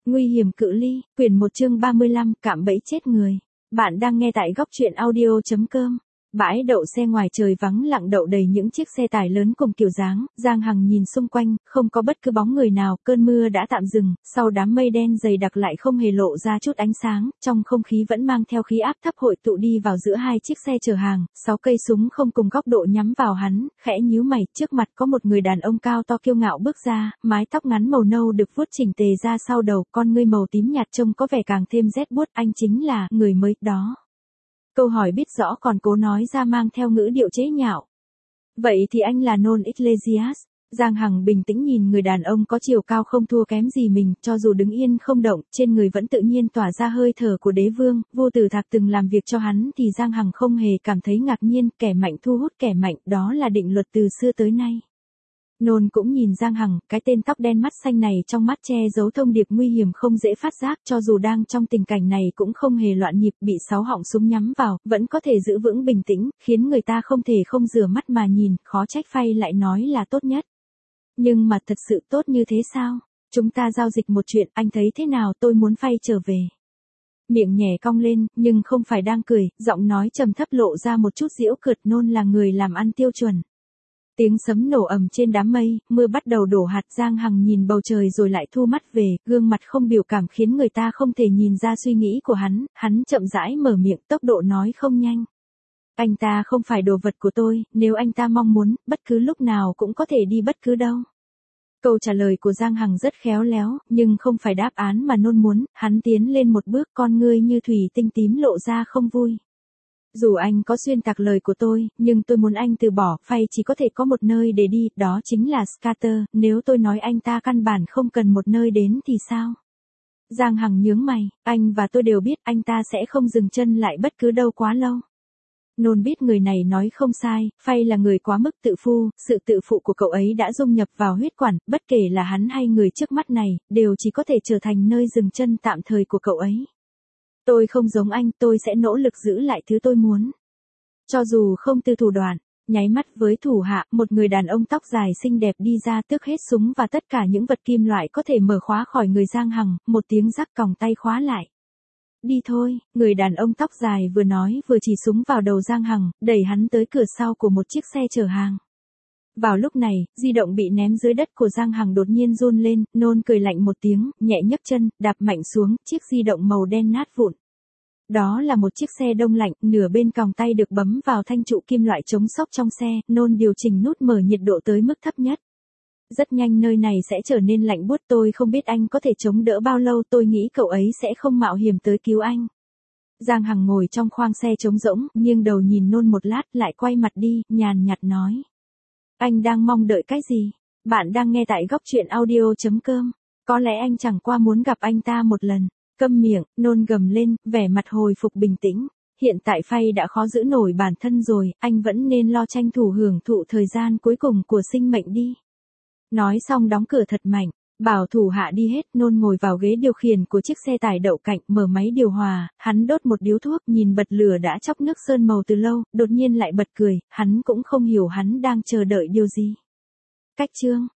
Nguy hiểm cự ly, quyển 1 chương 35, cạm bẫy chết người. Bạn đang nghe tại góc truyện audio.com. Bãi đậu xe ngoài trời vắng lặng đậu đầy những chiếc xe tải lớn cùng kiểu dáng, Giang Hằng nhìn xung quanh, không có bất cứ bóng người nào, cơn mưa đã tạm dừng, sau đám mây đen dày đặc lại không hề lộ ra chút ánh sáng, trong không khí vẫn mang theo khí áp thấp hội tụ đi vào giữa hai chiếc xe chở hàng, 6 cây súng không cùng góc độ nhắm vào hắn, khẽ nhíu mày, trước mặt có một người đàn ông cao to kiêu ngạo bước ra, mái tóc ngắn màu nâu được vuốt chỉnh tề ra sau đầu, con ngươi màu tím nhạt trông có vẻ càng thêm rét buốt, anh chính là người mới đó. Câu hỏi biết rõ còn cố nói ra mang theo ngữ điệu chế nhạo. Vậy thì anh là Non Iglesias. Giang Hằng bình tĩnh nhìn người đàn ông có chiều cao không thua kém gì mình, cho dù đứng yên không động, trên người vẫn tự nhiên tỏa ra hơi thở của đế vương, Vô Tử Thạc từng làm việc cho hắn thì Giang Hằng không hề cảm thấy ngạc nhiên, kẻ mạnh thu hút kẻ mạnh, đó là định luật từ xưa tới nay. Nôn cũng nhìn Giang Hằng, cái tên tóc đen mắt xanh này trong mắt che giấu thông điệp nguy hiểm không dễ phát giác, cho dù đang trong tình cảnh này cũng không hề loạn nhịp, bị 6 họng súng nhắm vào, vẫn có thể giữ vững bình tĩnh, khiến người ta không thể không rửa mắt mà nhìn, khó trách Phay lại nói là tốt nhất. Nhưng mà thật sự tốt như thế sao? Chúng ta giao dịch một chuyện, anh thấy thế nào? Tôi muốn Phay trở về. Miệng nhẹ cong lên, nhưng không phải đang cười, giọng nói trầm thấp lộ ra một chút giễu cợt. Nôn là người làm ăn tiêu chuẩn. Tiếng sấm nổ ầm trên đám mây, mưa bắt đầu đổ hạt. Giang Hằng nhìn bầu trời rồi lại thu mắt về, gương mặt không biểu cảm khiến người ta không thể nhìn ra suy nghĩ của hắn chậm rãi mở miệng, tốc độ nói không nhanh. Anh ta không phải đồ vật của tôi, nếu anh ta mong muốn, bất cứ lúc nào cũng có thể đi bất cứ đâu. Câu trả lời của Giang Hằng rất khéo léo, nhưng không phải đáp án mà Nôn muốn, hắn tiến lên một bước, con ngươi như thủy tinh tím lộ ra không vui. Dù anh có xuyên tạc lời của tôi, nhưng tôi muốn anh từ bỏ, Phay chỉ có thể có một nơi để đi, đó chính là Scatter, nếu tôi nói anh ta căn bản không cần một nơi đến thì sao? Giang Hằng nhướng mày, anh và tôi đều biết anh ta sẽ không dừng chân lại bất cứ đâu quá lâu. Nôn biết người này nói không sai, Phay là người quá mức tự phu, sự tự phụ của cậu ấy đã dung nhập vào huyết quản, bất kể là hắn hay người trước mắt này, đều chỉ có thể trở thành nơi dừng chân tạm thời của cậu ấy. Tôi không giống anh, tôi sẽ nỗ lực giữ lại thứ tôi muốn. Cho dù không từ thủ đoạn, nháy mắt với thủ hạ, một người đàn ông tóc dài xinh đẹp đi ra tước hết súng và tất cả những vật kim loại có thể mở khóa khỏi người Giang Hằng, một tiếng rắc còng tay khóa lại. Đi thôi, người đàn ông tóc dài vừa nói vừa chỉ súng vào đầu Giang Hằng, đẩy hắn tới cửa sau của một chiếc xe chở hàng. Vào lúc này, di động bị ném dưới đất của Giang Hằng đột nhiên run lên, Nôn cười lạnh một tiếng, nhẹ nhấc chân, đạp mạnh xuống, chiếc di động màu đen nát vụn. Đó là một chiếc xe đông lạnh, nửa bên còng tay được bấm vào thanh trụ kim loại chống sốc trong xe, Nôn điều chỉnh nút mở nhiệt độ tới mức thấp nhất. Rất nhanh nơi này sẽ trở nên lạnh buốt, tôi không biết anh có thể chống đỡ bao lâu, tôi nghĩ cậu ấy sẽ không mạo hiểm tới cứu anh. Giang Hằng ngồi trong khoang xe trống rỗng, nghiêng đầu nhìn Nôn một lát, lại quay mặt đi, nhàn nhạt nói. Anh đang mong đợi cái gì? Bạn đang nghe tại góc truyện audio.com. Có lẽ anh chẳng qua muốn gặp anh ta một lần. Câm miệng, Nôn gầm lên, vẻ mặt hồi phục bình tĩnh. Hiện tại Phay đã khó giữ nổi bản thân rồi, anh vẫn nên lo tranh thủ hưởng thụ thời gian cuối cùng của sinh mệnh đi. Nói xong đóng cửa thật mạnh, bảo thủ hạ đi hết. Nôn ngồi vào ghế điều khiển của chiếc xe tải đậu cạnh, mở máy điều hòa, hắn đốt một điếu thuốc, nhìn bật lửa đã chóc nước sơn màu từ lâu, đột nhiên lại bật cười, hắn cũng không hiểu hắn đang chờ đợi điều gì. Cách chương